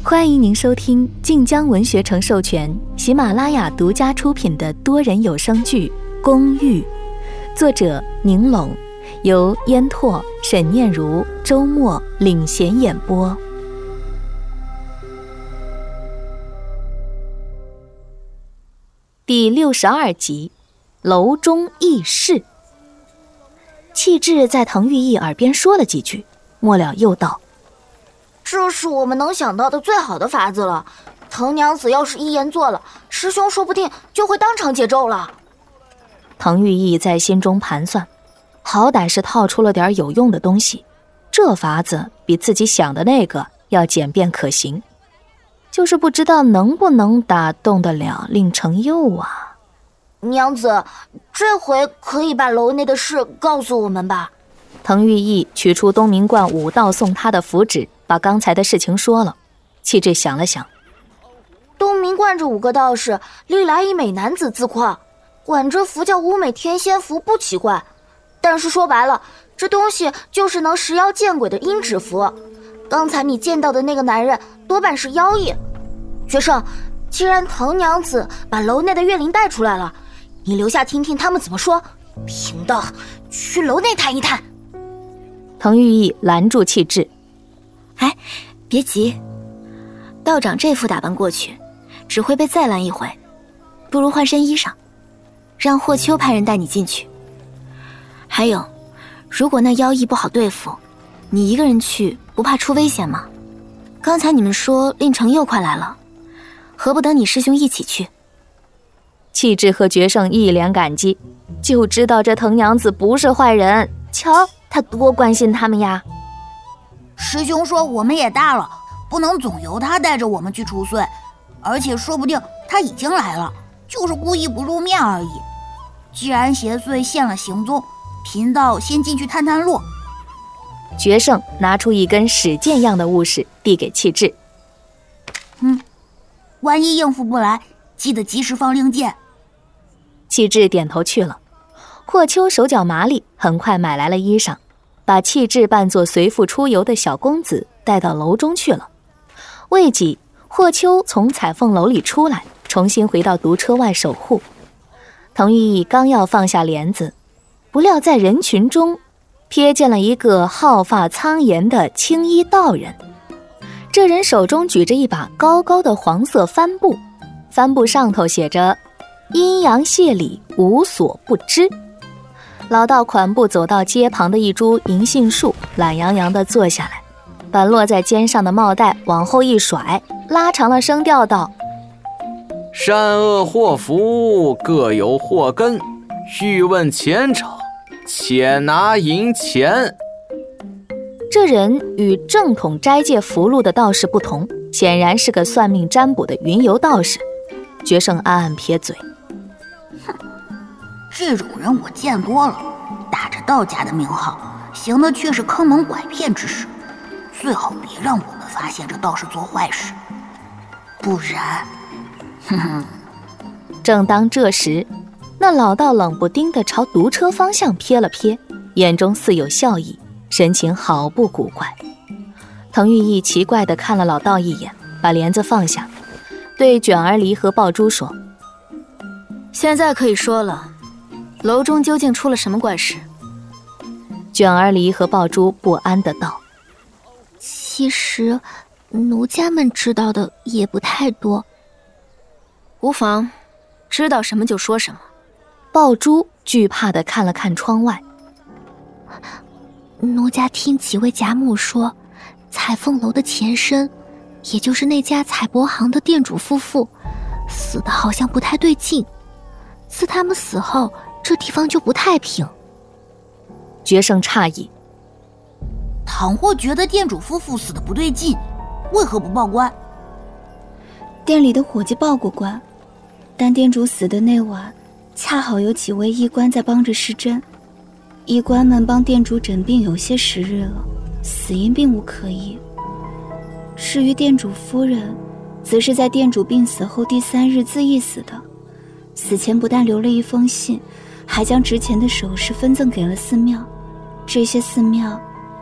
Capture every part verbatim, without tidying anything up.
欢迎您收听晋江文学城授权、喜马拉雅独家出品的多人有声剧《公寓》，作者宁拢，由烟拓、沈念如、周末领衔演播。第六十二集，楼中议事。气质在滕玉意耳边说了几句，末了又道： 这是我们能想到的最好的法子了。滕娘子要是一言做了，师兄说不定就会当场解咒了。 滕玉意在心中盘算，好歹是套出了点有用的东西，这法子比自己想的那个要简便可行，就是不知道能不能打动得了令程佑啊。 娘子，这回可以把楼内的事告诉我们吧？ 滕玉意取出东明观武道送他的符纸，把刚才的事情说了。气质想了想， 东明观这五个道士历来以美男子自夸，管这符叫乌美天仙符不奇怪，但是说白了，这东西就是能食妖见鬼的阴纸符。刚才你见到的那个男人多半是妖异。学生，既然滕娘子把楼内的乐灵带出来了，你留下听听他们怎么说，贫道去楼内探一探。 滕玉意拦住气质： 哎，别急，道长这副打扮过去只会被再拦一回，不如换身衣裳，让霍秋派人带你进去。还有，如果那妖异不好对付，你一个人去不怕出危险吗？刚才你们说令程佑快来了，何不等你师兄一起去？ 气质和决胜一脸感激，就知道这滕娘子不是坏人，瞧他多关心他们呀。 师兄说我们也大了，不能总由他带着我们去除祟，而且说不定他已经来了，就是故意不露面而已。既然邪祟现了行踪，贫道先进去探探路。 决胜拿出一根使剑样的物事递给气质： 嗯，万一应付不来，记得及时放令箭。 气质点头去了。霍秋手脚麻利，很快买来了衣裳，把气质扮作随父出游的小公子带到楼中去了。未几，霍秋从彩凤楼里出来，重新回到毒车外守护。滕玉意刚要放下帘子，不料在人群中瞥见了一个皓发苍颜的青衣道人。这人手中举着一把高高的黄色帆布，帆布上头写着阴阳谢礼，无所不知。老道款步走到街旁的一株银杏树，懒洋洋地坐下来，把落在肩上的帽带往后一甩，拉长了声调道： 善恶祸福各有祸根，欲问前程，且拿银钱。 这人与正统斋戒符箓的道士不同，显然是个算命占卜的云游道士。决胜暗暗撇嘴， 哼，这种人我见多了，打着道家的名号，行的却是坑蒙拐骗之事，最好别让我们发现这道士做坏事，不然，哼哼。 正当这时，那老道冷不丁地朝毒车方向瞥了瞥，眼中似有笑意，神情好不古怪。滕玉意奇怪地看了老道一眼，把帘子放下，对卷儿梨和爆珠说： 现在可以说了，楼中究竟出了什么怪事？ 卷儿梨和爆珠不安地道： 其实奴家们知道的也不太多。 无妨，知道什么就说什么。 爆珠惧怕地看了看窗外， 奴家听几位贾母说，彩凤楼的前身，也就是那家彩帛行的店主夫妇，死的好像不太对劲。自他们死后，这地方就不太平。 决胜诧异： 倘或觉得店主夫妇死的不对劲，为何不报官？ 店里的伙计报过官，但店主死的那晚，恰好有几位医官在帮着施针，医官们帮店主诊病有些时日了，死因并无可疑。至于店主夫人，则是在店主病死后第三日自缢死的。死前不但留了一封信，还将值钱的首饰分赠给了寺庙，这些寺庙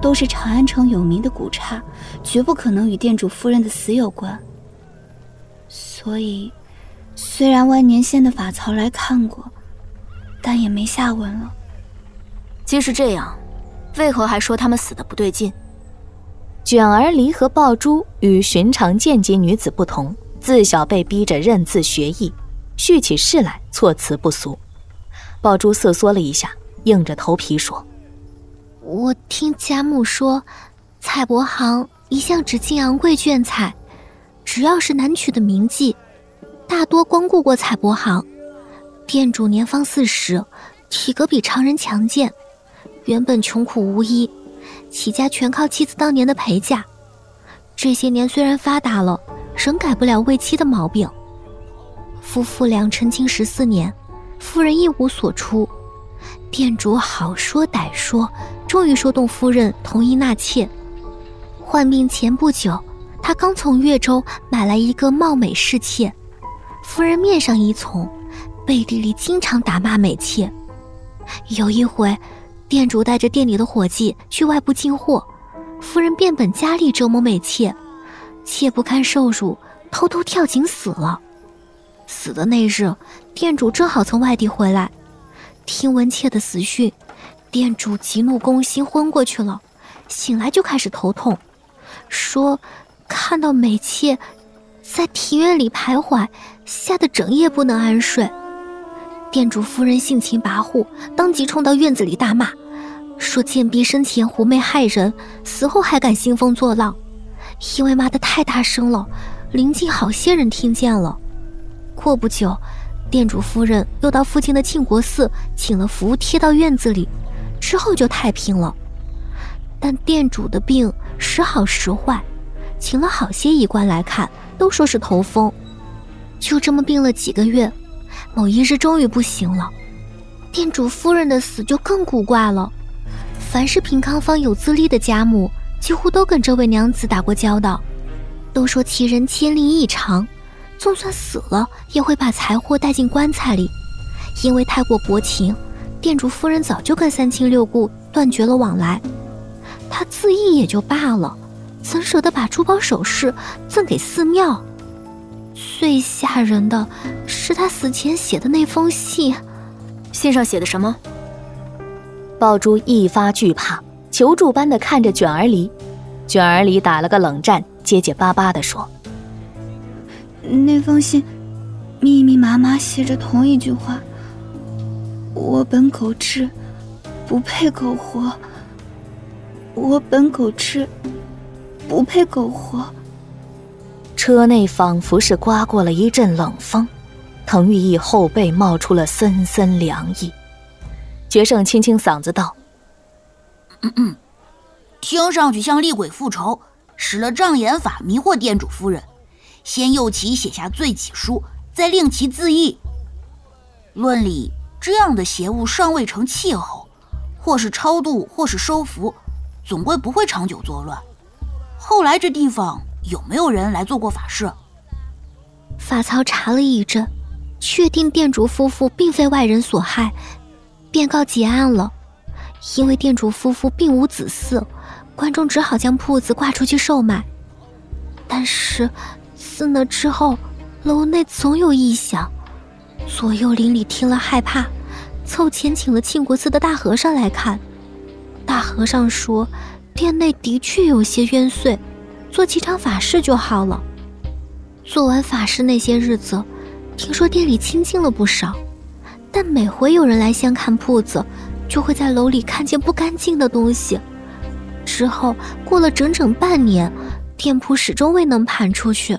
都是长安城有名的古刹，绝不可能与店主夫人的死有关。所以，虽然万年仙的法曹来看过，但也没下文了。 既是这样，为何还说他们死的不对劲？ 卷儿离和爆珠与寻常贱籍女子不同，自小被逼着认字学艺，续起事来措辞不俗。爆珠瑟缩了一下，硬着头皮说： 我听家母说，彩帛行一向只进昂贵绢彩，只要是难取的名妓，大多光顾过彩帛行。店主年方四十，体格比常人强健，原本穷苦无依，起家全靠妻子当年的陪嫁。这些年虽然发达了，仍改不了为妻的毛病。夫妇俩成亲十四年，夫人一无所出，店主好说歹说，终于说动夫人同意纳妾。患病前不久，他刚从越州买来一个貌美侍妾，夫人面上依从，背地里经常打骂美妾。有一回，店主带着店里的伙计去外部进货，夫人变本加厉折磨美妾，妾不堪受辱，偷偷跳井死了。死的那日，店主正好从外地回来，听闻妾的死讯，店主急怒攻心，昏过去了。醒来就开始头痛，说看到美妾在庭院里徘徊，吓得整夜不能安睡。店主夫人性情跋扈，当即冲到院子里大骂，说贱婢生前狐媚害人，死后还敢兴风作浪。因为骂得太大声了，邻近好些人听见了。过不久，店主夫人又到附近的庆国寺请了符贴到院子里，之后就太平了。但店主的病时好时坏，请了好些医官来看，都说是头风。就这么病了几个月，某一日终于不行了。店主夫人的死就更古怪了，凡是平康坊有资历的家母，几乎都跟这位娘子打过交道，都说其人天灵异常，就算死了也会把财货带进棺材里。因为太过薄情，店主夫人早就跟三亲六故断绝了往来。她自缢也就罢了，怎舍得把珠宝首饰赠给寺庙？最吓人的是他死前写的那封信。 信上写的什么？ 爆珠一发惧怕，求助般的看着卷儿离。卷儿离打了个冷战，结结巴巴地说： 那封信密密麻麻写着同一句话，我本狗痴，不配苟活。我本狗痴，不配苟活。 车内仿佛是刮过了一阵冷风，滕玉义后背冒出了森森凉意。决胜清清嗓子道： 嗯嗯，听上去像厉鬼复仇，使了障眼法迷惑店主夫人，先诱其写下罪己书，再令其自缢。论理，这样的邪物尚未成气候，或是超度，或是收服，总归不会长久作乱。后来这地方有没有人来做过法事？ 法曹查了一阵，确定店主夫妇并非外人所害，便告结案了。因为店主夫妇并无子嗣，观众只好将铺子挂出去售卖。但是自那之后，楼内总有异响，左右邻里听了害怕，凑钱请了庆国寺的大和尚来看。大和尚说店内的确有些冤祟，做几场法事就好了。做完法事那些日子，听说店里清静了不少，但每回有人来相看铺子，就会在楼里看见不干净的东西。之后过了整整半年，店铺始终未能盘出去。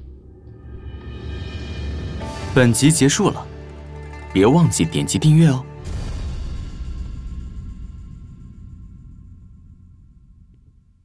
本集结束了，别忘记点击订阅哦。